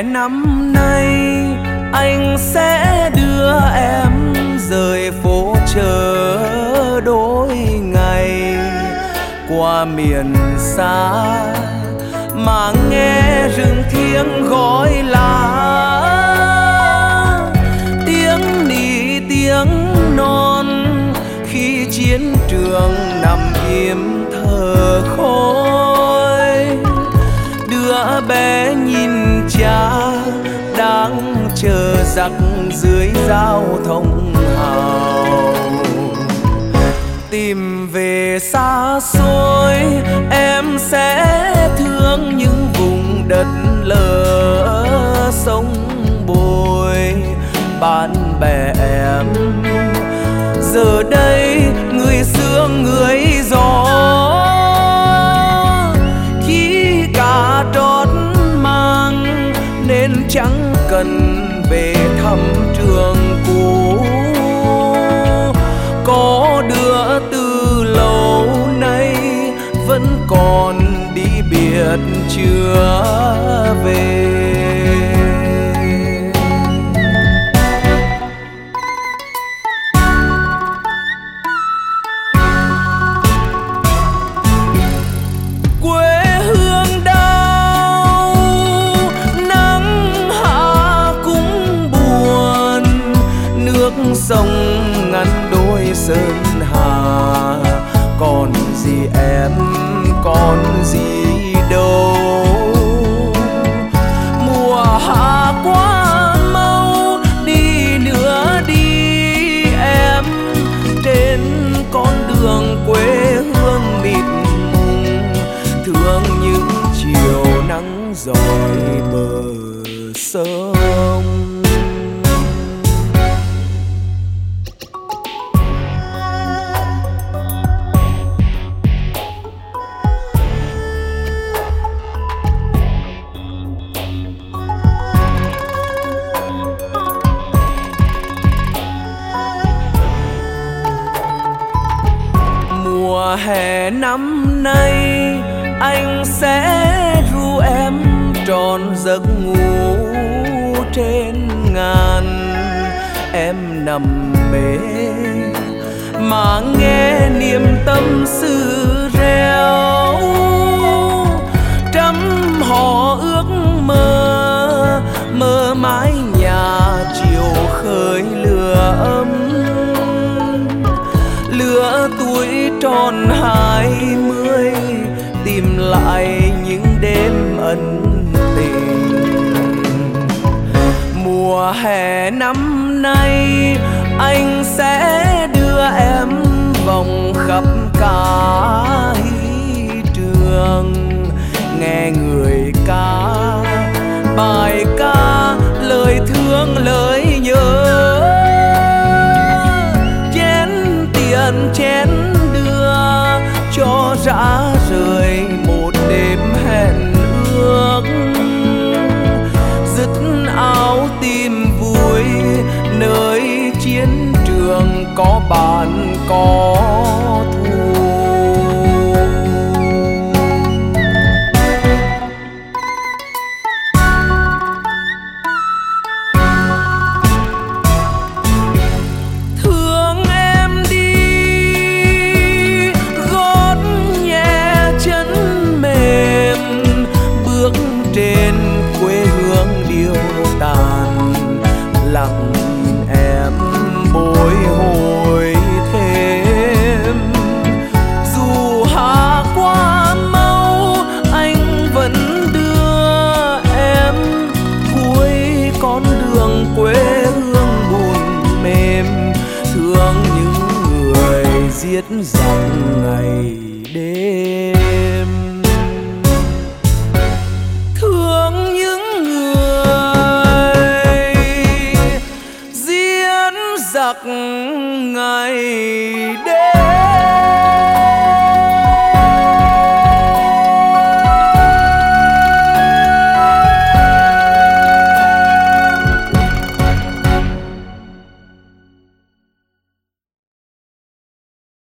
năm nay anh sẽ đưa em rời phố chợ đôi ngày, qua miền xa mà nghe rừng thiêng gọi là tiếng nỉ tiếng non khi chiến trường nằm im thở khói. Đứa bé nhìn cha đang chờ giặc dưới giao thông hào, tìm về xa xôi em sẽ thương những vùng đất lỡ sông bồi. Bạn bè em giờ đây người xưa người gió, khi cả trót mang nên chẳng cần về thăm trường cũ. Có đứa từ lâu nay vẫn còn đi biệt chưa về. Quê hương đau nắng hạ cũng buồn, nước sông ngăn đôi sơn hà. Còn gì em còn gì đâu, mùa hạ quá mau đi nữa đi em, trên con đường quê hương mịt mùng thương những chiều nắng dọi bờ sông. Mùa hè năm nay anh sẽ ru em tròn giấc ngủ trên ngàn. Em nằm mê mà nghe niềm tâm sự reo, trăm hò ước mơ mơ mái nhà chiều khơi lửa ấm. Lứa tuổi tròn 20 tìm lại những đêm ân tình. Mùa hè năm nay anh sẽ đưa em vòng khắp cả